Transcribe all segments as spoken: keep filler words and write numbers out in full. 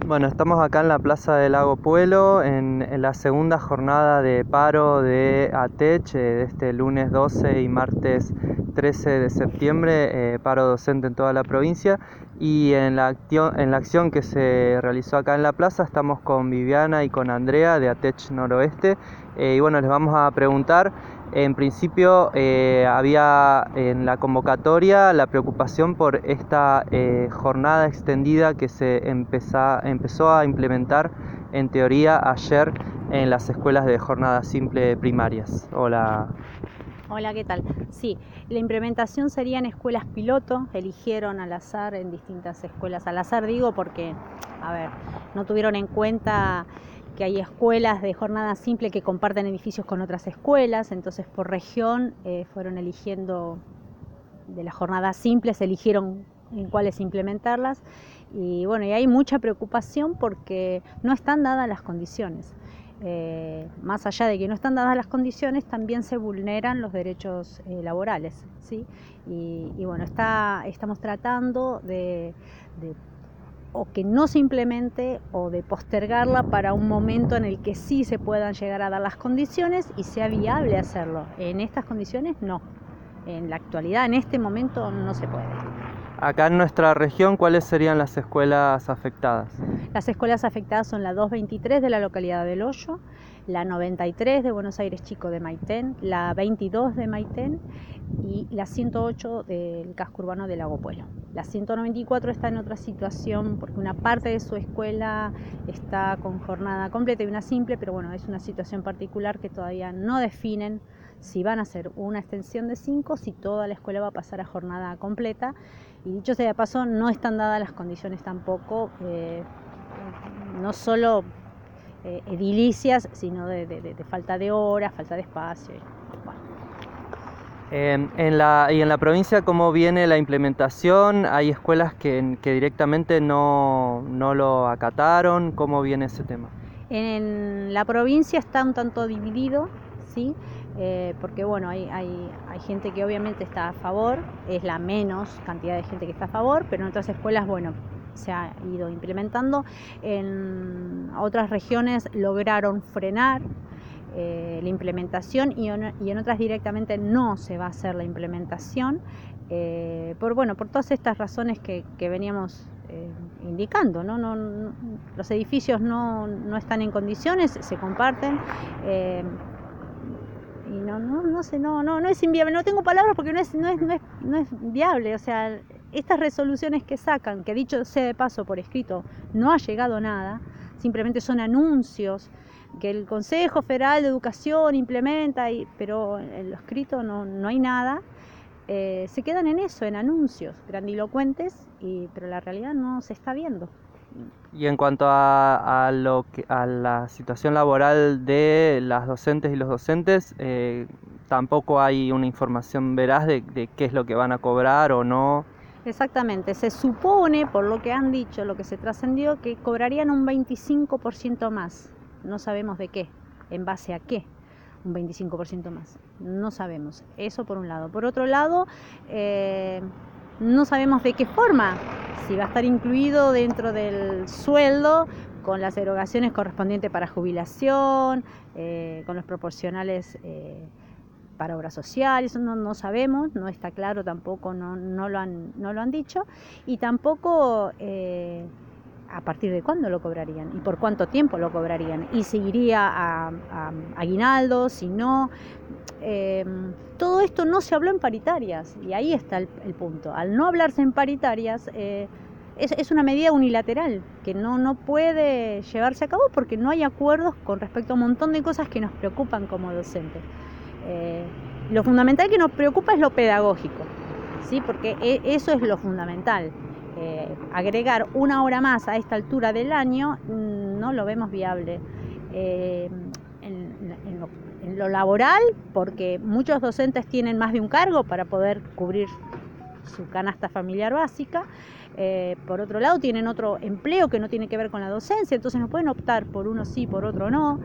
Bueno, estamos acá en la Plaza del Lago Puelo en, en la segunda jornada de paro de ATECH, eh, de este lunes doce y martes trece de septiembre, eh, paro docente en toda la provincia. Y en la, acción, en la acción que se realizó acá en la plaza estamos con Viviana y con Andrea de ATECH Noroeste. Eh, y bueno, les vamos a preguntar. En principio eh, había en la convocatoria la preocupación por esta eh, jornada extendida que se empezó, empezó a implementar en teoría ayer en las escuelas de jornada simple primarias. Hola. Hola, ¿qué tal? Sí, la implementación sería en escuelas piloto, eligieron al azar en distintas escuelas. Al azar digo porque, a ver, no tuvieron en cuenta que hay escuelas de jornada simple que comparten edificios con otras escuelas, entonces por región eh, fueron eligiendo de las jornadas simples, eligieron en cuáles implementarlas y bueno, y hay mucha preocupación porque no están dadas las condiciones. Eh, más allá de que no están dadas las condiciones, también se vulneran los derechos eh, laborales, ¿sí? Y, y bueno, está, estamos tratando de, de o que no se implemente o de postergarla para un momento en el que sí se puedan llegar a dar las condiciones y sea viable hacerlo. En estas condiciones no. En la actualidad, en este momento, no se puede. Acá en nuestra región, ¿cuáles serían las escuelas afectadas? Las escuelas afectadas son la doscientos veintitrés de la localidad del Hoyo, la noventa y tres de Buenos Aires Chico de Maitén, la veintidós de Maitén y la ciento ocho del casco urbano de Lago Puelo. La ciento noventa y cuatro está en otra situación porque una parte de su escuela está con jornada completa y una simple, pero bueno, es una situación particular que todavía no definen si van a hacer una extensión de cinco, si toda la escuela va a pasar a jornada completa. Y dicho sea de paso, no están dadas las condiciones tampoco, eh, no solo eh, edilicias, sino de, de, de falta de horas, falta de espacio. Bueno. Eh, en la, y en la provincia, ¿cómo viene la implementación? ¿Hay escuelas que, que directamente no, no lo acataron? ¿Cómo viene ese tema? En la provincia está un tanto dividido, ¿sí? Eh, porque bueno, hay, hay, hay gente que obviamente está a favor, es la menos cantidad de gente que está a favor, pero en otras escuelas, bueno, se ha ido implementando. En otras regiones lograron frenar eh, la implementación y en, y en otras directamente no se va a hacer la implementación, eh, por, bueno, por todas estas razones que, que veníamos eh, indicando, ¿no? No, no, los edificios no, no están en condiciones, se comparten. Eh, y no, no, no sé, no, no, no es inviable, no tengo palabras porque no es, no es, no es, no es viable, o sea, estas resoluciones que sacan, que dicho sea de paso por escrito, no ha llegado nada, simplemente son anuncios que el Consejo Federal de Educación implementa, y, pero en lo escrito no, no hay nada, eh, se quedan en eso, en anuncios grandilocuentes, y, pero la realidad no se está viendo. Y en cuanto a, a, lo que, a la situación laboral de las docentes y los docentes, eh, tampoco hay una información veraz de, de qué es lo que van a cobrar o no. Exactamente, se supone, por lo que han dicho, lo que se trascendió, que cobrarían un veinticinco por ciento más. No sabemos de qué, en base a qué, un veinticinco por ciento más. No sabemos, eso por un lado. Por otro lado, eh, no sabemos de qué forma, si va a estar incluido dentro del sueldo, con las erogaciones correspondientes para jubilación, eh, con los proporcionales eh, para obra social, eso no, no sabemos, no está claro tampoco, no, no, lo, han, no lo han dicho, y tampoco eh, a partir de cuándo lo cobrarían y por cuánto tiempo lo cobrarían, y si iría a, a aguinaldo, si no. Eh, todo esto no se habló en paritarias y ahí está el, el punto. Al no hablarse en paritarias, eh, es, es una medida unilateral que no, no puede llevarse a cabo porque no hay acuerdos con respecto a un montón de cosas que nos preocupan como docentes. Eh, lo fundamental que nos preocupa es lo pedagógico, ¿sí? Porque eso es lo fundamental. Eh, agregar una hora más a esta altura del año no lo vemos viable. Eh, en, en, lo, en lo laboral, porque muchos docentes tienen más de un cargo para poder cubrir su canasta familiar básica. Eh, por otro lado, tienen otro empleo que no tiene que ver con la docencia, entonces no pueden optar por uno sí, por otro no.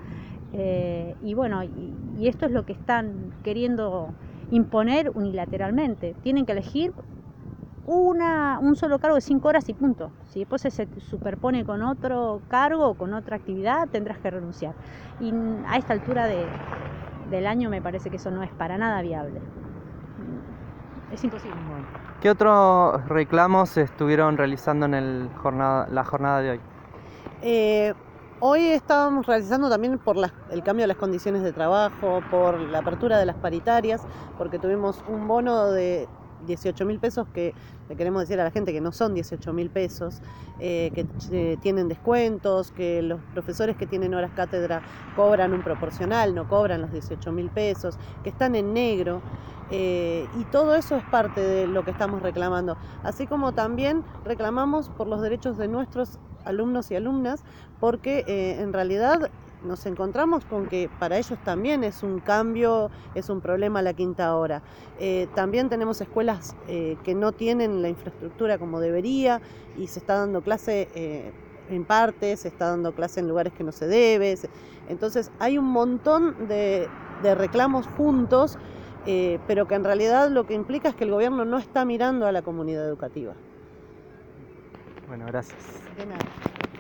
Eh, y bueno, y, y esto es lo que están queriendo imponer unilateralmente. Tienen que elegir una, un solo cargo de cinco horas y punto. Si después se superpone con otro cargo o con otra actividad, tendrás que renunciar. Y a esta altura de, del año me parece que eso no es para nada viable. Es imposible. ¿Qué otros reclamos se estuvieron realizando en el jornada, la jornada de hoy? Eh, hoy estábamos realizando también por las, el cambio de las condiciones de trabajo, por la apertura de las paritarias, porque tuvimos un bono de dieciocho mil pesos que le queremos decir a la gente que no son dieciocho mil pesos, eh, que eh, tienen descuentos, que los profesores que tienen horas cátedra cobran un proporcional, no cobran los dieciocho mil pesos, que están en negro. Eh, y todo eso es parte de lo que estamos reclamando, así como también reclamamos por los derechos de nuestros alumnos y alumnas, porque eh, en realidad nos encontramos con que para ellos también es un cambio, es un problema la quinta hora. Eh, también tenemos escuelas eh, que no tienen la infraestructura como debería y se está dando clase eh, en parte, se está dando clase en lugares que no se debe. Entonces hay un montón de, de reclamos juntos, eh, pero que en realidad lo que implica es que el gobierno no está mirando a la comunidad educativa. Bueno, gracias. De nada.